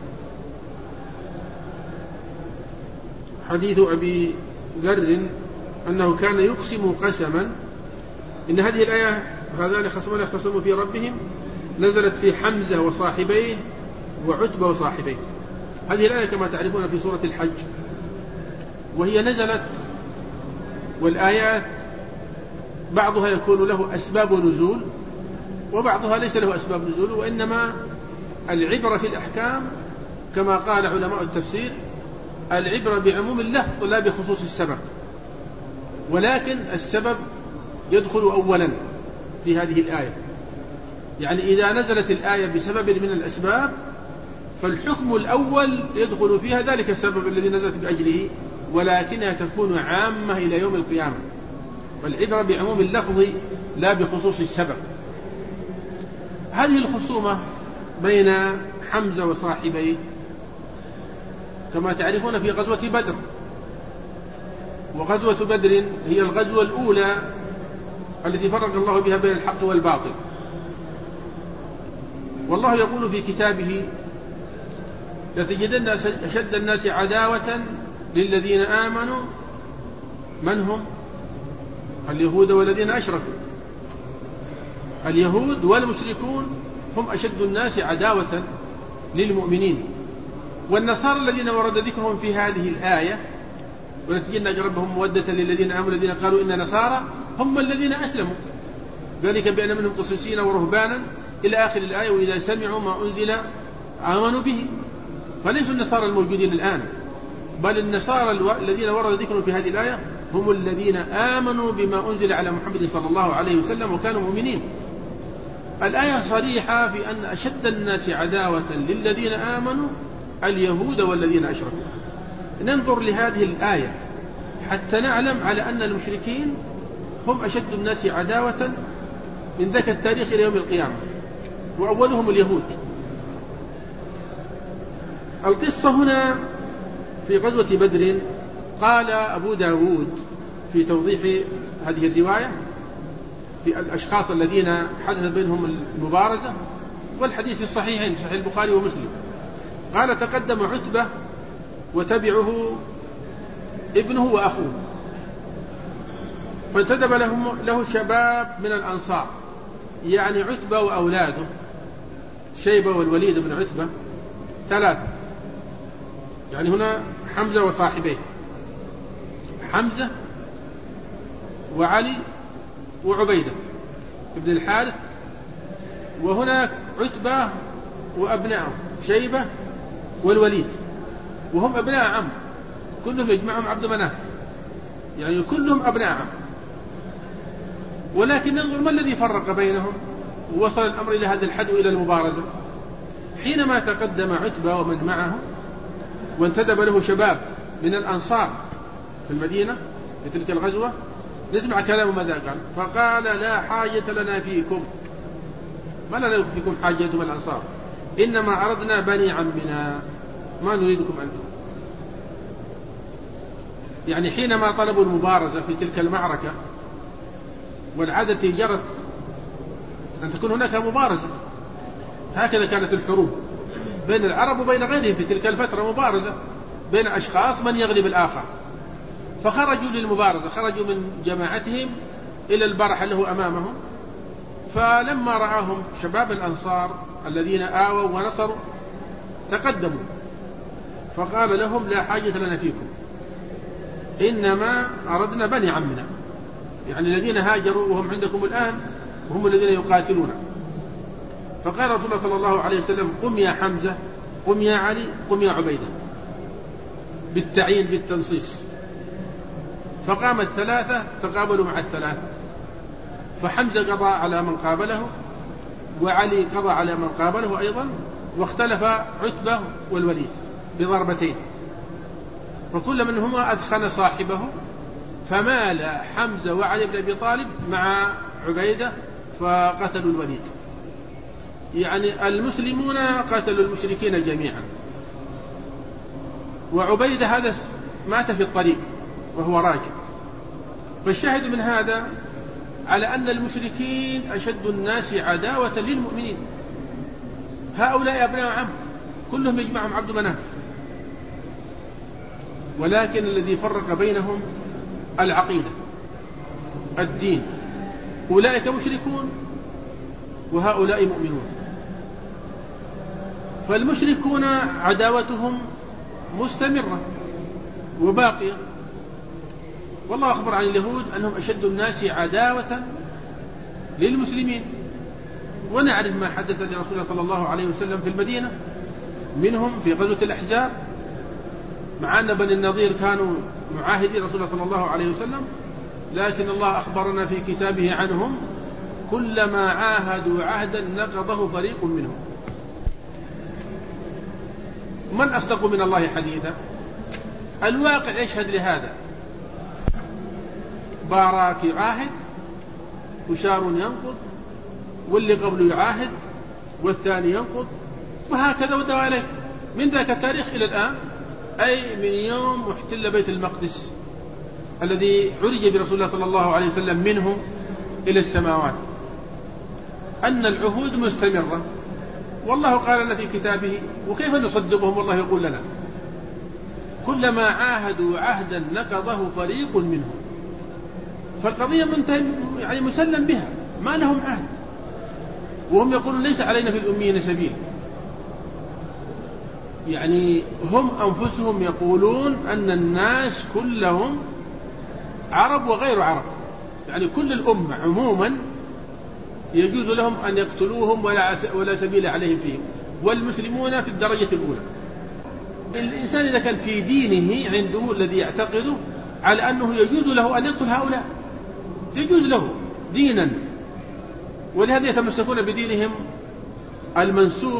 حديث أبي ذر أنه كان يقسم قسما. إن هذه الآية هذان خصمان اختصموا في ربهم نزلت في حمزة وصاحبيه وعتبة وصاحبيه. هذه الآية كما تعرفون في سورة الحج، وهي نزلت والآيات بعضها يكون له أسباب نزول وبعضها ليس له أسباب نزول، وإنما العبرة في الأحكام كما قال علماء التفسير العبرة بعموم اللفظ لا بخصوص السبب، ولكن السبب يدخل أولا في هذه الآية. يعني إذا نزلت الآية بسبب من الأسباب فالحكم الأول يدخل فيها ذلك السبب الذي نزلت بأجله، ولكنها تكون عامة إلى يوم القيامة. فالعبرة بعموم اللفظ لا بخصوص السبب. هذه الخصومة بين حمزة وصاحبيه كما تعرفون في غزوة بدر، وغزوة بدر هي الغزوة الأولى التي فرق الله بها بين الحق والباطل. والله يقول في كتابه لتجدن أشد الناس عداوة للذين آمنوا من هم؟ اليهود والذين أشركوا. اليهود والمشركون هم أشد الناس عداوة للمؤمنين. والنصارى الذين ورد ذكرهم في هذه الآية ولتجدن أقربهم مودة للذين آمنوا الذين قالوا إن نصارى هم الذين أسلموا، ذلك بأن منهم قسيسين ورهبانا إلى آخر الآية وإذا سمعوا ما أنزل آمنوا به. فليسوا النصارى الموجودين الآن، بل النصارى الذين ورد ذكرهم في هذه الآية هم الذين آمنوا بما أنزل على محمد صلى الله عليه وسلم وكانوا مؤمنين. الآية صريحة في أن أشد الناس عداوة للذين آمنوا اليهود والذين أشركوا. ننظر لهذه الآية حتى نعلم على أن المشركين هم أشد الناس عداوة من ذاك التاريخ إلى يوم القيامة، وأولهم اليهود. القصة هنا في غزوة بدر. قال أبو داود في توضيح هذه الرواية في الأشخاص الذين حدث بينهم المبارزة، والحديث في الصحيحين صحيح البخاري ومسلم. قال تقدم عتبة وتبعه ابنه وأخوه، فانتدب له شباب من الأنصار، يعني عتبة وأولاده شيبة والوليد بن عتبة 3، يعني هنا حمزة وصاحبيه، حمزة وعلي وعبيدة ابن الحارث، وهناك عتبة وأبنائه شيبة والوليد، وهم أبناء عم، كلهم يجمعهم عبد مناف، يعني كلهم أبناء عم. ولكن ننظر ما الذي فرق بينهم ووصل الأمر إلى هذا الحد وإلى المبارزة. حينما تقدم عتبة ومن معه وانتدب له شباب من الأنصار في المدينة في تلك الغزوة، نسمع كلامه ماذا قال. فقال لا حاجة لنا فيكم، ما لنا فيكم حاجة من الأنصار، إنما أردنا بني عمنا، ما نريدكم أنتم. يعني حينما طلبوا المبارزة في تلك المعركة، والعادة جرت أن تكون هناك مبارزة، هكذا كانت الحروب بين العرب وبين غيرهم في تلك الفترة، مبارزة بين أشخاص من يغلب الآخر. فخرجوا للمبارزة، خرجوا من جماعتهم إلى البرح له أمامهم، فلما رآهم شباب الأنصار الذين آووا ونصروا تقدموا، فقال لهم لا حاجة لنا فيكم، إنما أردنا بني عمنا، يعني الذين هاجروا وهم عندكم الآن وهم الذين يقاتلون. فقال رسول الله صلى الله عليه وسلم قم يا حمزة، قم يا علي، قم يا عبيدة، بالتعيين بالتنصيص. فقام الثلاثة تقابلوا مع الثلاثة، فحمزة قضى على من قابله، وعلي قضى على من قابله أيضا، واختلف عتبة والوليد بضربتين، فكل منهما أدخن صاحبه، فمال حمزة وعلي بن أبي طالب مع عبيدة فقتلوا الوليد. يعني المسلمون قتلوا المشركين جميعا، وعبيدة هذا مات في الطريق وهو راجع. فالشاهد من هذا على أن المشركين أشد الناس عداوة للمؤمنين. هؤلاء أبناء عم كلهم يجمعهم عبد مناف، ولكن الذي فرق بينهم العقيدة الدين، أولئك مشركون وهؤلاء مؤمنون. فالمشركون عداوتهم مستمرة وباقية، والله أخبر عن اليهود أنهم أشد الناس عداوة للمسلمين. ونعرف ما حدث لرسول الله صلى الله عليه وسلم في المدينة منهم في غزوة الأحزاب، مع أن بني النضير كانوا معاهدين رسول الله صلى الله عليه وسلم، لكن الله أخبرنا في كتابه عنهم كلما عاهدوا عهدا نقضه فريق منهم. من أصدق من الله حديثا؟ الواقع يشهد لهذا. باراك يعاهد، وشار ينقض، واللي قبله يعاهد، والثاني ينقض، وهكذا ودوالك من ذاك التاريخ إلى الآن، أي من يوم احتل بيت المقدس الذي عرج برسول الله صلى الله عليه وسلم منه إلى السماوات، أن العهود مستمرة. والله قال لنا في كتابه، وكيف نصدقهم والله يقول لنا كلما عاهدوا عهدا نقضه فريق منهم. فالقضية منتهي، يعني مسلم بها، ما لهم عهد، وهم يقولون ليس علينا في الأميين سبيل. يعني هم أنفسهم يقولون أن الناس كلهم عرب وغير عرب، يعني كل الأمة عموما يجوز لهم أن يقتلوهم ولا سبيل عليهم فيهم، والمسلمون في الدرجة الأولى. الإنسان إذا كان في دينه عنده الذي يعتقده على أنه يجوز له أن يقتل هؤلاء، يجوز له دينا، ولهذا يتمسكون بدينهم المنسوخ،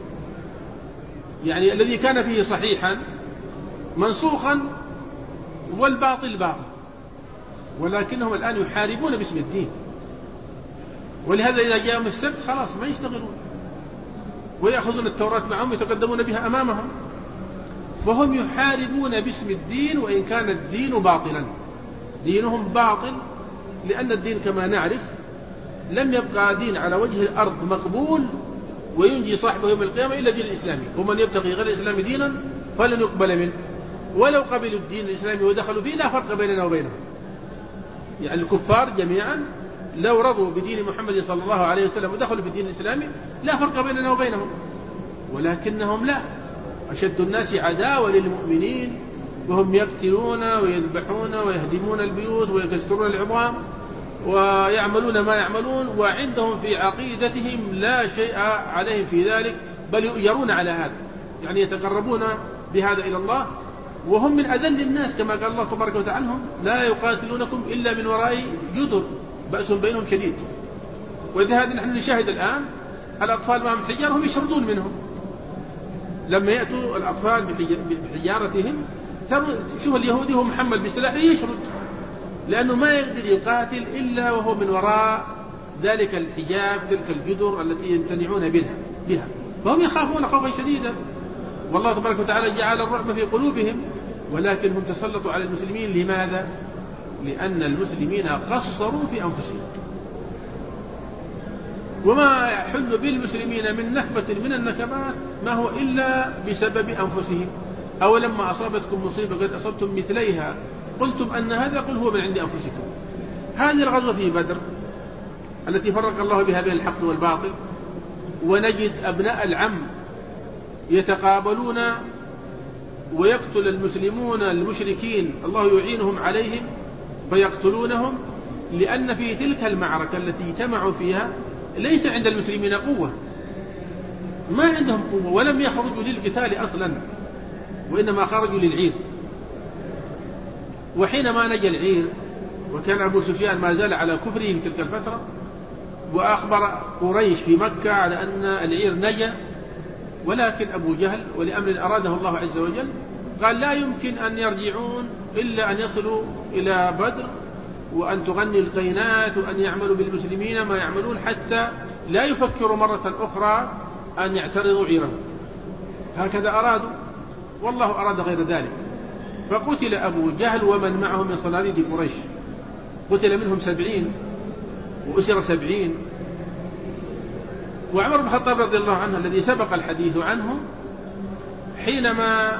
يعني الذي كان فيه صحيحا منسوخا والباطل باطل، ولكنهم الآن يحاربون باسم الدين. ولهذا إذا جاءهم السبت خلاص ما يشتغلون، ويأخذون التوراة معهم يتقدمون بها أمامهم، وهم يحاربون باسم الدين وإن كان الدين باطلا. دينهم باطل، لأن الدين كما نعرف لم يبقى دين على وجه الأرض مقبول وينجي صاحبه يوم القيامة إلا الدين الإسلامي، ومن يبتغي غير الإسلام دينا فلن يقبل منه، ولو قبلوا الدين الإسلامي ودخلوا فيه لا فرق بيننا وبينهم. يعني الكفار جميعا لو رضوا بدين محمد صلى الله عليه وسلم ودخلوا في الدين الإسلامي لا فرق بيننا وبينهم، ولكنهم لا، أشد الناس عداوة للمؤمنين، وهم يقتلون ويذبحون ويهدمون البيوت ويكسرون العظام ويعملون ما يعملون، وعندهم في عقيدتهم لا شيء عليهم في ذلك، بل يؤجرون على هذا، يعني يتقربون بهذا إلى الله، وهم من أذل الناس كما قال الله تبارك وتعالى عنهم: لا يقاتلونكم إلا من وراء جدر بأس بينهم شديد. ولهذا نحن نشاهد الآن الأطفال معهم حجارة هم يشردون منهم، لما يأتوا الأطفال بحجارتهم شوف اليهودي هو محمل بسلاحه يشرد، لأنه ما يقدر يقاتل إلا وهو من وراء ذلك الحجاب، تلك الجدر التي يمتنعون بها، فهم يخافون خوفا شديدا. والله تبارك وتعالى جعل الرعب في قلوبهم، ولكن هم تسلطوا على المسلمين. لماذا؟ لأن المسلمين قصروا في أنفسهم، وما يحل بالمسلمين من نكبة من النكبات ما هو إلا بسبب أنفسهم. أولما أصابتكم مصيبة قد أصبتم مثليها قلتم أن هذا، قل هو من عند أنفسكم. هذه الغزوة في بدر التي فرق الله بها بين الحق والباطل، ونجد أبناء العم يتقابلون ويقتل المسلمون المشركين، الله يعينهم عليهم فيقتلونهم، لأن في تلك المعركة التي اجتمعوا فيها ليس عند المسلمين قوة، ما عندهم قوة، ولم يخرجوا للقتال أصلا، وإنما خرجوا للعير. وحينما نجى العير وكان أبو سفيان ما زال على كفره في تلك الفترة، وأخبر قريش في مكة على أن العير نجى، ولكن أبو جهل ولأمر أراده الله عز وجل قال لا يمكن أن يرجعون إلا أن يصلوا إلى بدر، وأن تغني القينات، وأن يعملوا بالمسلمين ما يعملون، حتى لا يفكروا مرة أخرى أن يعترضوا عيرهم. هكذا أرادوا، والله أراد غير ذلك، فقتل أبو جهل ومن معه من صناديد قريش، قتل منهم 70 وأسر 70. وعمر بن الخطاب رضي الله عنه الذي سبق الحديث عنه، حينما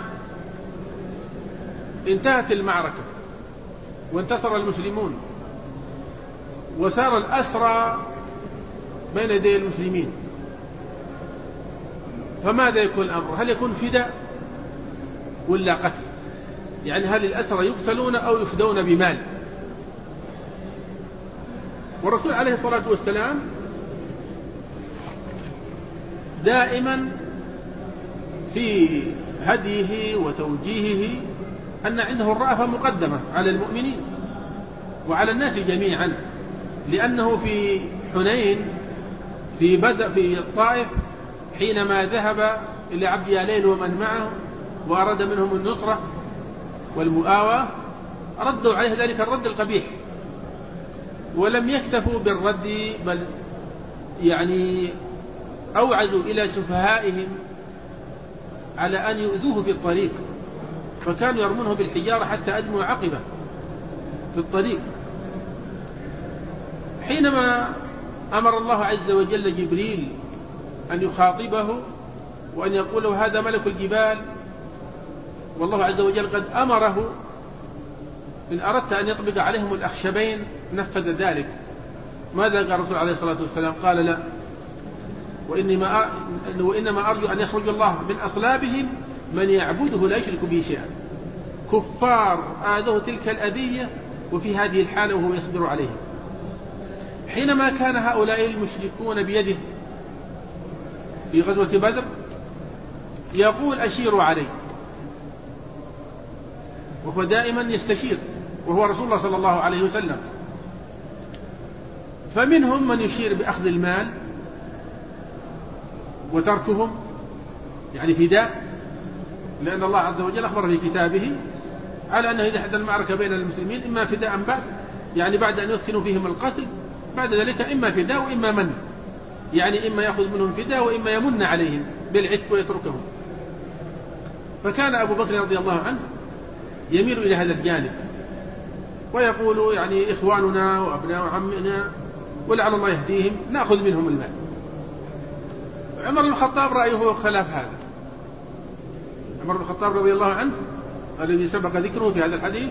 انتهت المعركة وانتصر المسلمون وسار الأسرى بين يدي المسلمين، فماذا يكون الأمر؟ هل يكون فداء ولا قتل؟ يعني هل الأسرى يقتلون أو يفدون بمال؟ والرسول عليه الصلاة والسلام دائما في هديه وتوجيهه أن عنده الرأفة مقدمة على المؤمنين وعلى الناس جميعا، لأنه في حنين في بدء في الطائف حينما ذهب إلى عبد ياليل ومن معه وأراد منهم النصرة والمؤاوى، ردوا عليه ذلك الرد القبيح، ولم يكتفوا بالرد، بل يعني أوعزوا إلى سفهائهم على أن يؤذوه في الطريق، فكانوا يرمونه بالحجارة حتى أدموا عقبه في الطريق. حينما أمر الله عز وجل جبريل أن يخاطبه وأن يقول له هذا ملك الجبال، والله عز وجل قد أمره إن أردت أن يطبق عليهم الأخشبين نفذ ذلك. ماذا قال الرسول عليه الصلاة والسلام؟ قال لا، وإنما أرجو أن يخرج الله من أصلابهم من يعبده لا يشرك به شيئا. كفار آذوه تلك الأذية وفي هذه الحالة وهو يصبر عليهم. حينما كان هؤلاء المشركون بيده في غزوة بدر يقول أشيروا علي، وهو دائما يستشير، وهو رسول الله صلى الله عليه وسلم. فمنهم من يشير بأخذ المال وتركهم، يعني فداء، لأن الله عز وجل أخبر في كتابه على أنه إذا حدث المعركة بين المسلمين إما فداء بعد، يعني بعد أن يثخنوا فيهم القتل، بعد ذلك إما فداء وإما من، يعني إما يأخذ منهم فداء وإما يمن عليهم بالعتق ويتركهم. فكان أبو بكر رضي الله عنه يميل إلى هذا الجانب ويقول يعني إخواننا وأبناء عمنا ولعل الله يهديهم نأخذ منهم المال. عمر بن الخطاب رأيه خلاف هذا. عمر بن الخطاب رضي الله عنه الذي سبق ذكره في هذا الحديث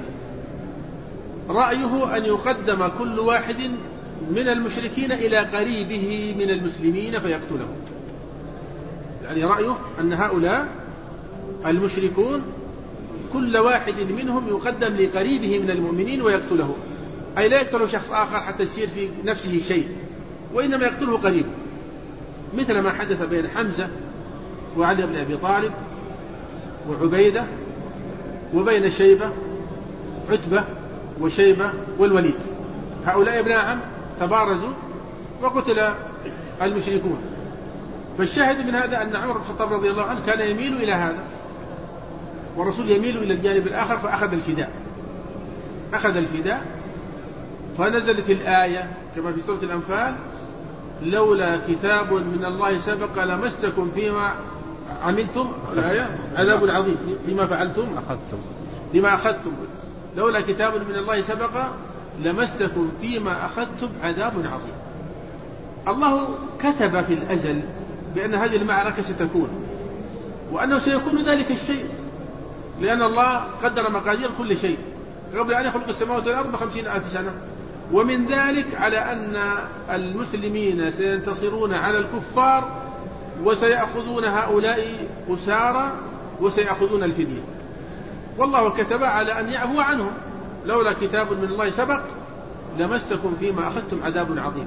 رأيه أن يقدم كل واحد من المشركين إلى قريبه من المسلمين فيقتله. يعني رأيه أن هؤلاء المشركون كل واحد منهم يقدم لقريبه من المؤمنين ويقتله، أي لا يقتل شخص آخر حتى يصير في نفسه شيء، وإنما يقتله قريبه، مثل ما حدث بين حمزة وعلي بن أبي طالب وعبيدة، وبين شيبة عتبة وشيبة والوليد. هؤلاء ابن عم تبارزوا وقتل المشركون. فالشاهد من هذا أن عمر بن الخطاب رضي الله عنه كان يميل إلى هذا، والرسول يميل إلى الجانب الآخر، فأخذ الفداء. أخذ الفداء فنزلت الآية كما في سورة الأنفال: لولا كتاب من الله سبق لمستكم فيما عملتم، الآية عذاب عظيم لما فعلتم لما أخذتم، لولا كتاب من الله سبق لمستكم فيما أخذتم عذاب عظيم. الله كتب في الأزل بأن هذه المعركة ستكون، وأنه سيكون ذلك الشيء، لأن الله قدر مقادير كل شيء قبل أن يخلق السماوات والأرض ب50,000 سنة. ومن ذلك على أن المسلمين سينتصرون على الكفار وسيأخذون هؤلاء أسارى وسيأخذون الفدية، والله كتب على أن يعفو عنهم. لولا كتاب من الله سبق لمستكم فيما أخذتم عذاب عظيم.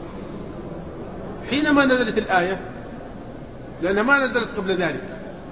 حينما نزلت الآية، لأنها ما نزلت قبل ذلك،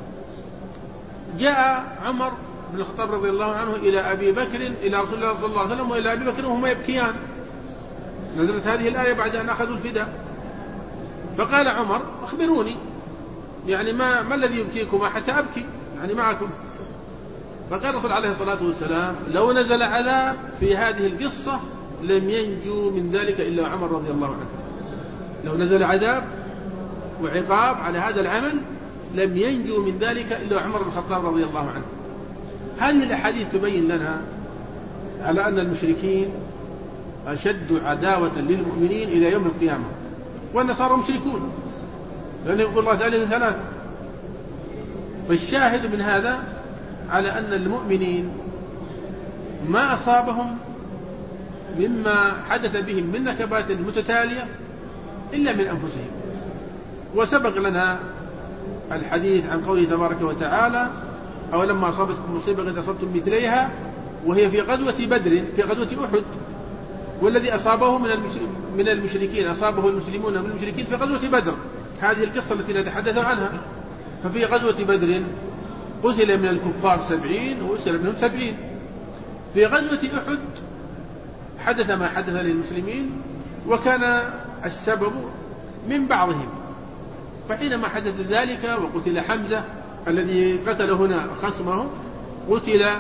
جاء عمر بن الخطاب رضي الله عنه إلى أبي بكر، إلى رسول الله صلى الله عليه وسلم وإلى أبي بكر وهما يبكيان. نزلت هذه الآية بعد أن أخذوا الفداء. فقال عمر: أخبروني، يعني ما الذي يبكيكما حتى أبكي يعني معكم؟ فقال الرسول عليه الصلاة والسلام: لو نزل عذاب في هذه القصة لم ينجو من ذلك إلا عمر رضي الله عنه. لو نزل عذاب وعقاب على هذا العمل لم ينجو من ذلك إلا عمر بن الخطاب رضي الله عنه. هذه الأحاديث تبين لنا على أن المشركين أشد عداوة للمؤمنين إلى يوم القيامة، والنصارى مشركون، لأن يقول الله تعالى ثلاثة. فالشاهد من هذا على أن المؤمنين ما أصابهم مما حدث بهم من نكبات متتالية إلا من أنفسهم. وسبق لنا الحديث عن قوله تبارك وتعالى: أولما أصابتكم مصيبة قد أصبتم مثليها، وهي في غزوة بدر، في غزوة أحد، والذي أصابه من المشركين أصابه المسلمون من المشركين في غزوة بدر. هذه القصة التي نتحدث عنها. ففي غزوة بدر قتل من الكفار 70 وأسر منهم 70. في غزوة أحد حدث ما حدث للمسلمين، وكان السبب من بعضهم. فحينما حدث ذلك وقتل حمزة الذي قتل هنا خصمه، قتل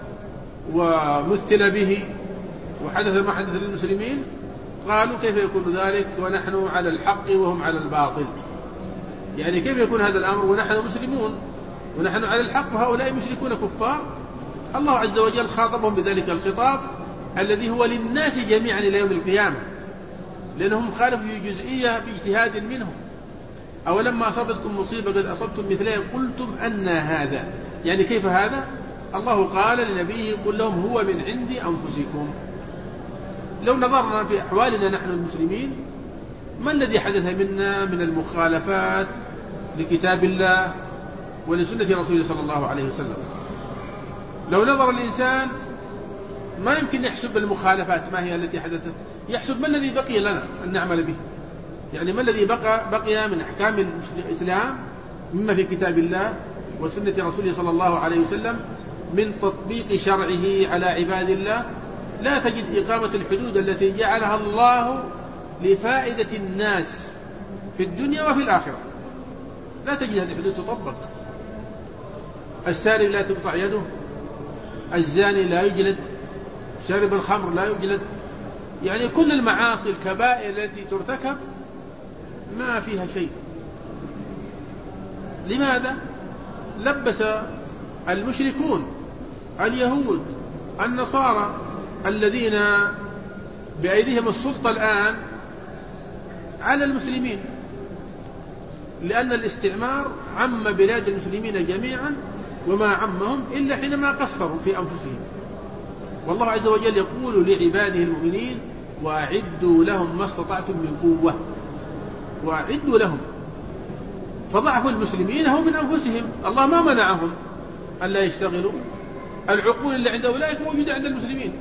ومثل به وحدث ما حدث للمسلمين، قالوا: كيف يكون ذلك ونحن على الحق وهم على الباطل؟ يعني كيف يكون هذا الأمر ونحن مسلمون ونحن على الحق وهؤلاء مشركون كفار؟ الله عز وجل خاطبهم بذلك الخطاب الذي هو للناس جميعا إلى يوم القيامة، لأنهم خالفوا في جزئية باجتهاد منهم. أولما أصابتكم مصيبة قد أصبتم مثلها قلتم أن هذا، يعني كيف هذا؟ الله قال لنبيه: قل لهم هو من عند أنفسكم. لو نظرنا في أحوالنا نحن المسلمين، ما الذي حدث منا من المخالفات لكتاب الله ولسنة رسوله صلى الله عليه وسلم؟ لو نظر الإنسان ما يمكن يحسب المخالفات ما هي التي حدثت، يحسب ما الذي بقي لنا أن نعمل به، يعني ما الذي بقي من أحكام الإسلام مما في كتاب الله وسنة رسوله صلى الله عليه وسلم من تطبيق شرعه على عباد الله لا تجد إقامة الحدود التي جعلها الله لفائدة الناس في الدنيا وفي الآخرة. لا تجد هذه الحدود تطبق. السارق لا تقطع يده، الزاني لا يجلد، شارب الخمر لا يجلد. يعني كل المعاصي الكبائر التي ترتكب ما فيها شيء. لماذا؟ لبس المشركون اليهود النصارى الذين بأيديهم السلطة الآن على المسلمين، لأن الاستعمار عم بلاد المسلمين جميعا وما عمهم إلا حينما قصروا في أنفسهم. والله عز وجل يقول لعباده المؤمنين: وأعدوا لهم ما استطعتم من قوة. وأعدوا لهم. فضعف المسلمين هو من أنفسهم. الله ما منعهم ألا يشتغلوا. العقول اللي عند أولئك موجودة عند المسلمين،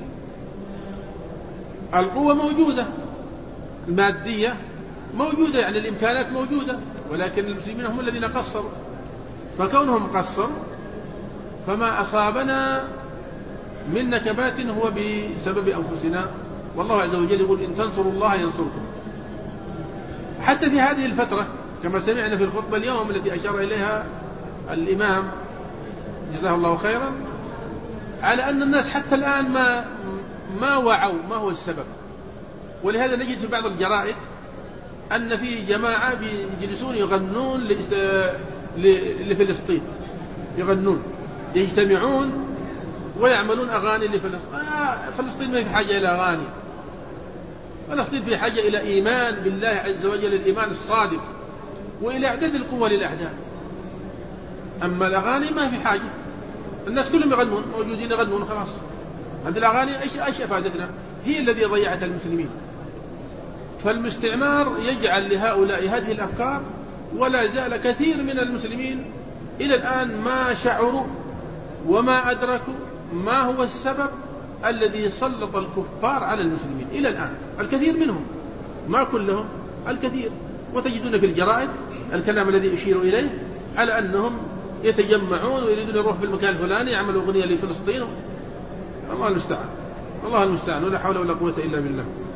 القوة موجودة، المادية موجودة، يعني الإمكانات موجودة، ولكن المسلمين هم الذين قصروا. فكونهم قصروا فما أصابنا من نكبات هو بسبب أنفسنا. والله عز وجل يقول: إن تنصروا الله ينصركم. حتى في هذه الفترة كما سمعنا في الخطبة اليوم التي أشار إليها الإمام جزاه الله خيرا، على أن الناس حتى الآن ما وعوا ما هو السبب. ولهذا نجد في بعض الجرائد أن في جماعة يجلسون يغنون لفلسطين، يغنون، يجتمعون ويعملون أغاني لفلسطين. فلسطين ما في حاجة إلى أغاني، فلسطين في حاجة إلى إيمان بالله عز وجل، الإيمان الصادق، وإلى إعداد القوة للأعداء. أما الأغاني ما في حاجة، الناس كلهم يغنون، موجودين يغنون خلاص. هذه الأغاني إيش أفادتنا؟ هي الذي ضيعت المسلمين. فالمستعمار يجعل لهؤلاء هذه الأفكار، ولا زال كثير من المسلمين إلى الآن ما شعروا وما أدركوا ما هو السبب الذي سلط الكفار على المسلمين. إلى الآن الكثير منهم، ما كلهم، الكثير. وتجدون في الجرائد الكلام الذي أشير إليه على أنهم يتجمعون ويريدون يروح في المكان الفلاني يعملوا أغنية لفلسطين. الله المستعان، الله المستعان، ولا حول ولا قوة إلا بالله.